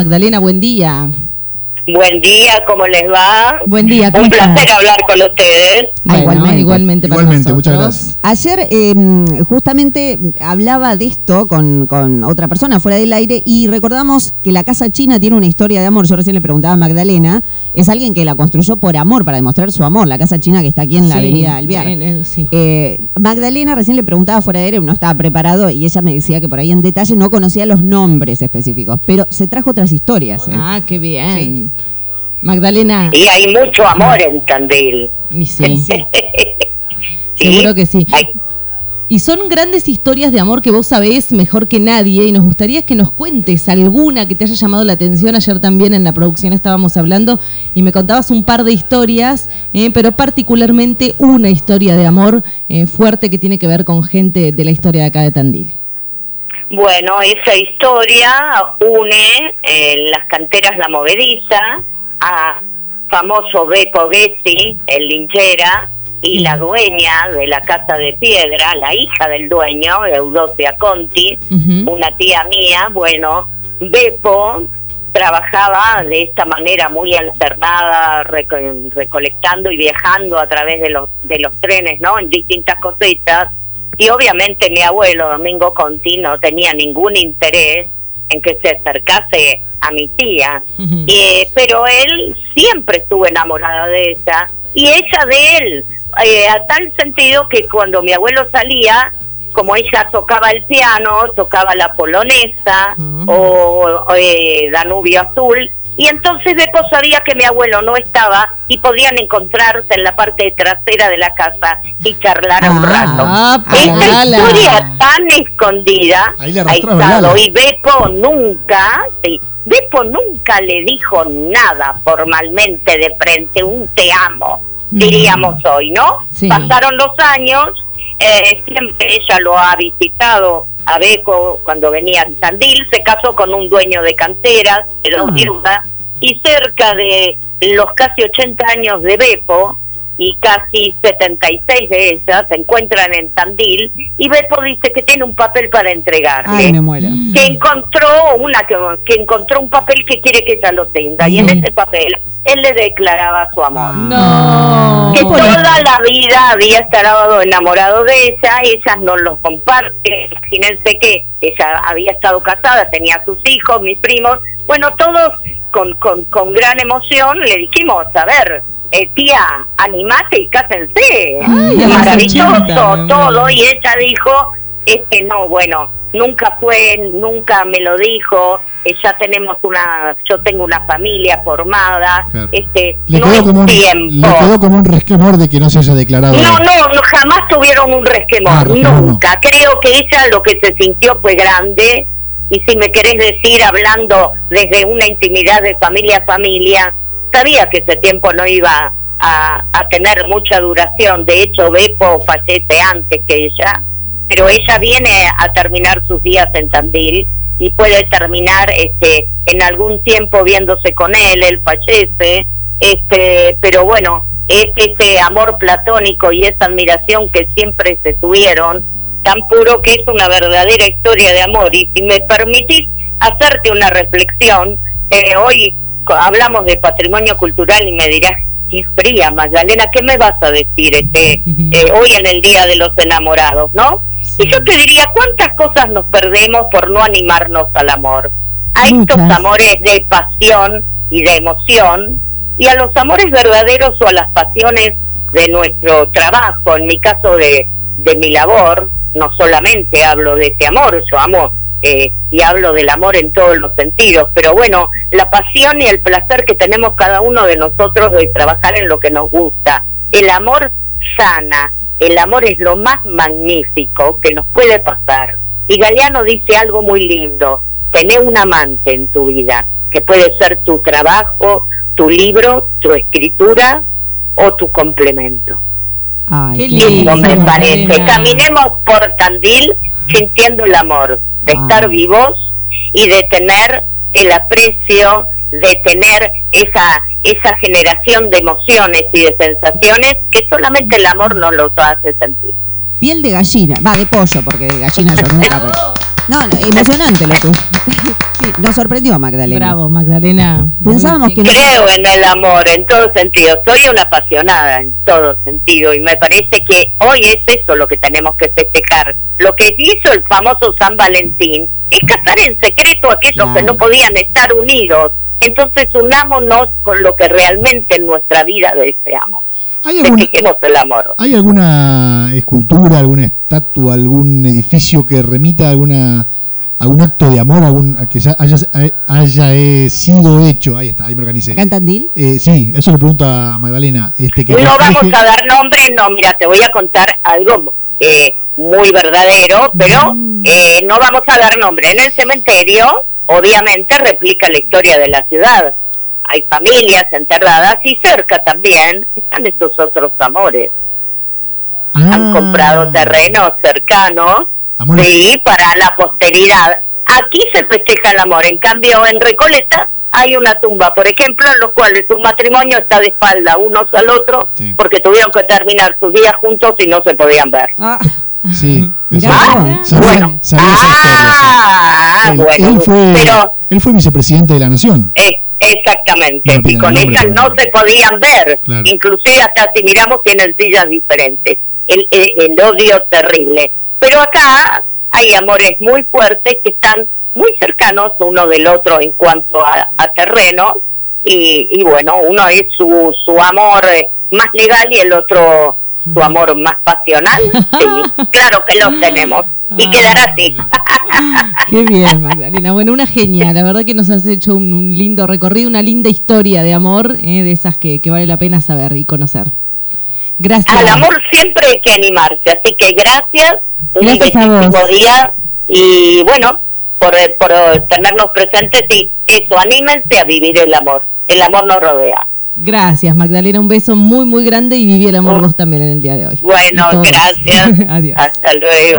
Magdalena, buen día. Buen día, ¿cómo les va? Buen día. Un placer hablar con ustedes. Bueno, igualmente para nosotros. Muchas gracias. Ayer justamente hablaba de esto con otra persona fuera del aire y recordamos que la Casa China tiene una historia de amor. Yo recién le preguntaba a Magdalena, es alguien que la construyó por amor, para demostrar su amor, la Casa China que está aquí en la avenida Alvear. Sí. Magdalena recién le preguntaba fuera de aire, no estaba preparado y ella me decía que por ahí en detalle no conocía los nombres específicos, pero se trajo otras historias. Ah, qué bien. Sí. Magdalena. Y hay mucho amor en Tandil. Sí. Seguro que sí. Y son grandes historias de amor que vos sabés mejor que nadie y nos gustaría que nos cuentes alguna que te haya llamado la atención. Ayer también en la producción estábamos hablando y me contabas un par de historias, pero particularmente una historia de amor fuerte que tiene que ver con gente de la historia de acá de Tandil. Bueno, esa historia une las canteras La Movediza a famoso Beppo Gessi, el linchera, y la dueña de la Casa de Piedra, la hija del dueño, Eudocia Conti, una tía mía. Bueno, Beppo trabajaba de esta manera muy alternada, recolectando y viajando a través de los trenes, ¿no? En distintas cosechas. Y obviamente mi abuelo, Domingo Conti, no tenía ningún interés en que se acercase a mi tía. Pero él siempre estuvo enamorado de ella, y ella de él, a tal sentido que cuando mi abuelo salía, como ella tocaba el piano, tocaba la polonesa o Danubio Azul, y entonces Beppo sabía que mi abuelo no estaba y podían encontrarse en la parte trasera de la casa y charlar un rato. Esta historia tan escondida ha estado, y Beppo nunca le dijo nada formalmente de frente, un te amo, diríamos hoy, ¿no? Sí. Pasaron los años, siempre ella lo ha visitado a Beppo cuando venía a Tandil, se casó con un dueño de canteras, quedó viuda, y cerca de los casi 80 años de Beppo y casi 76 de ellas se encuentran en Tandil, y Beppo dice que tiene un papel para entregarle. Ay, me muero. Que encontró un papel que quiere que ella lo tenga, y en ese papel él le declaraba su amor. No. Que toda la vida había estado enamorado de ella no lo comparte. Imagínense que ella había estado casada, tenía sus hijos, mis primos, bueno, todos con gran emoción le dijimos, a ver, tía, animate y cásense. Ay, maravilloso todo, y ella dijo, no, bueno, nunca me lo dijo, ya yo tengo una familia formada, claro. Le quedó como un resquemor de que no se haya declarado. No, jamás tuvieron un resquemor, nunca. No. Creo que ella lo que se sintió fue grande, y si me querés decir, hablando desde una intimidad de familia a familia, sabía que ese tiempo no iba a tener mucha duración. De hecho, Beppo fallece antes que ella, pero ella viene a terminar sus días en Tandil y puede terminar en algún tiempo viéndose con él fallece, pero bueno, es ese amor platónico y esa admiración que siempre se tuvieron, tan puro, que es una verdadera historia de amor. Y si me permitís hacerte una reflexión, hoy hablamos de patrimonio cultural y me dirás, qué fría, Magdalena, ¿qué me vas a decir hoy en el Día de los Enamorados, no? Y yo te diría, ¿cuántas cosas nos perdemos por no animarnos al amor? A estos amores de pasión y de emoción, y a los amores verdaderos o a las pasiones de nuestro trabajo. En mi caso de mi labor, no solamente hablo de este amor, yo amo y hablo del amor en todos los sentidos, pero bueno, la pasión y el placer que tenemos cada uno de nosotros de trabajar en lo que nos gusta. El amor sana, el amor es lo más magnífico que nos puede pasar. Y Galeano dice algo muy lindo: tener un amante en tu vida, que puede ser tu trabajo, tu libro, tu escritura o tu complemento. Ay, qué lindo, eso me parece. Magdalena. Caminemos por Tandil sintiendo el amor de estar vivos y de tener el aprecio, de tener esa generación de emociones y de sensaciones que solamente el amor nos lo hace sentir. Piel de gallina, de pollo, porque de gallina yo nunca. No, emocionante lo tuyo. Sí, nos sorprendió Magdalena. Bravo, Magdalena. Pensábamos que creo en el amor en todo sentido. Soy una apasionada en todo sentido y me parece que hoy es eso lo que tenemos que festejar. Lo que hizo el famoso San Valentín es casar en secreto a aquellos que no podían estar unidos. Entonces unámonos con lo que realmente en nuestra vida deseamos. Festejemos el amor. ¿Hay alguna escultura, alguna estatua, algún edificio que remita a algún acto de amor, que haya sido hecho? Ahí está, ahí me organicé. ¿Cantandil? Sí, eso le pregunto a Magdalena. No vamos a dar nombre, no, mira, te voy a contar algo muy verdadero, pero no vamos a dar nombre. En el cementerio, obviamente, replica la historia de la ciudad. Hay familias enterradas y cerca también están estos otros amores. Han comprado terrenos cercanos, sí, para la posteridad. Aquí se festeja el amor, en cambio en Recoleta hay una tumba, por ejemplo, en los cuales un matrimonio está de espalda unos al otro, sí, porque tuvieron que terminar sus días juntos y no se podían ver. Sí, bueno, él fue vicepresidente de la Nación. Exactamente, y con ella no se podían ver, claro. Inclusive hasta si miramos tienen sillas diferentes, el odio terrible. Pero acá hay amores muy fuertes que están muy cercanos uno del otro en cuanto a terreno, y bueno, uno es su amor más legal y el otro su amor más pasional. Sí, claro que los tenemos. Y quedará así. Qué bien, Magdalena. Bueno, una genia. La verdad que nos has hecho un lindo recorrido, una linda historia de amor, de esas que vale la pena saber y conocer. Gracias. Al amor siempre hay que animarse. Así que gracias. Un bellísimo día. Y bueno, por tenernos presentes. Y eso, anímense a vivir el amor. El amor nos rodea. Gracias, Magdalena. Un beso muy, muy grande y viví el amor vos también en el día de hoy. Bueno, gracias. Adiós. Hasta luego.